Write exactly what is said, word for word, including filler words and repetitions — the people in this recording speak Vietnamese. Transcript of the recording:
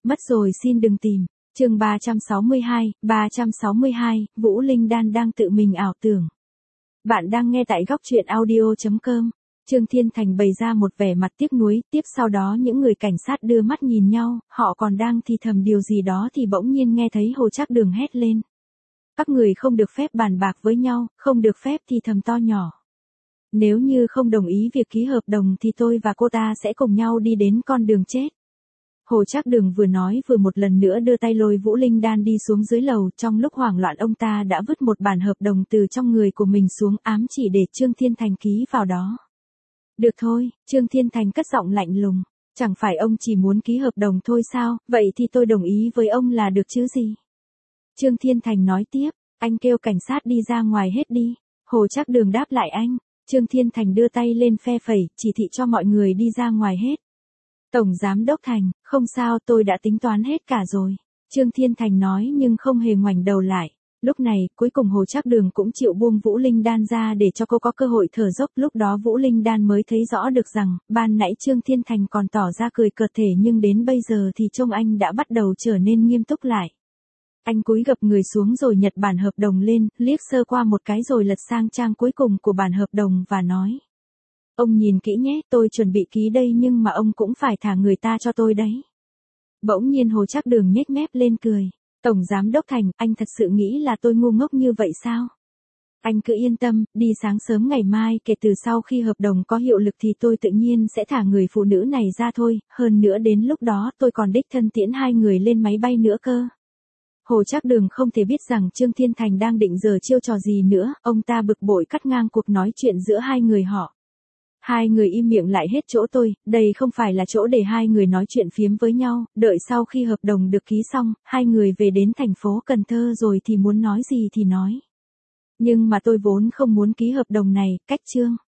Mất rồi xin đừng tìm. Chương ba trăm sáu mươi hai, ba trăm sáu mươi hai, Vũ Linh Đan đang tự mình ảo tưởng. Bạn đang nghe tại góc truyện audio chấm com. Trương Thiên Thành bày ra một vẻ mặt tiếc nuối, tiếp sau đó những người cảnh sát đưa mắt nhìn nhau, họ còn đang thì thầm điều gì đó thì bỗng nhiên nghe thấy Hồ Trác Đường hét lên. Các người không được phép bàn bạc với nhau, không được phép thì thầm to nhỏ. Nếu như không đồng ý việc ký hợp đồng thì tôi và cô ta sẽ cùng nhau đi đến con đường chết. Hồ Trác Đường vừa nói vừa một lần nữa đưa tay lôi Vũ Linh Đan đi xuống dưới lầu, trong lúc hoảng loạn ông ta đã vứt một bản hợp đồng từ trong người của mình xuống ám chỉ để Trương Thiên Thành ký vào đó. Được thôi, Trương Thiên Thành cất giọng lạnh lùng, chẳng phải ông chỉ muốn ký hợp đồng thôi sao, vậy thì tôi đồng ý với ông là được chứ gì. Trương Thiên Thành nói tiếp, anh kêu cảnh sát đi ra ngoài hết đi. Hồ Trác Đường đáp lại anh. Trương Thiên Thành đưa tay lên phe phẩy, chỉ thị cho mọi người đi ra ngoài hết. Tổng Giám Đốc Thành, không sao, tôi đã tính toán hết cả rồi. Trương Thiên Thành nói nhưng không hề ngoảnh đầu lại. Lúc này, cuối cùng Hồ Trác Đường cũng chịu buông Vũ Linh Đan ra để cho cô có cơ hội thở dốc. Lúc đó Vũ Linh Đan mới thấy rõ được rằng, ban nãy Trương Thiên Thành còn tỏ ra cười cợt thể nhưng đến bây giờ thì trông anh đã bắt đầu trở nên nghiêm túc lại. Anh cúi gập người xuống rồi nhặt bản hợp đồng lên, liếc sơ qua một cái rồi lật sang trang cuối cùng của bản hợp đồng và nói. Ông nhìn kỹ nhé, tôi chuẩn bị ký đây nhưng mà ông cũng phải thả người ta cho tôi đấy. Bỗng nhiên Hồ Trác Đường nhếch mép lên cười. Tổng Giám Đốc Thành, anh thật sự nghĩ là tôi ngu ngốc như vậy sao? Anh cứ yên tâm, đi sáng sớm ngày mai kể từ sau khi hợp đồng có hiệu lực thì tôi tự nhiên sẽ thả người phụ nữ này ra thôi, hơn nữa đến lúc đó tôi còn đích thân tiễn hai người lên máy bay nữa cơ. Hồ Trác Đường không thể biết rằng Trương Thiên Thành đang định giở chiêu trò gì nữa, ông ta bực bội cắt ngang cuộc nói chuyện giữa hai người họ. Hai người im miệng lại hết chỗ tôi, đây không phải là chỗ để hai người nói chuyện phiếm với nhau, đợi sau khi hợp đồng được ký xong, hai người về đến thành phố Cần Thơ rồi thì muốn nói gì thì nói. Nhưng mà tôi vốn không muốn ký hợp đồng này, cách Trương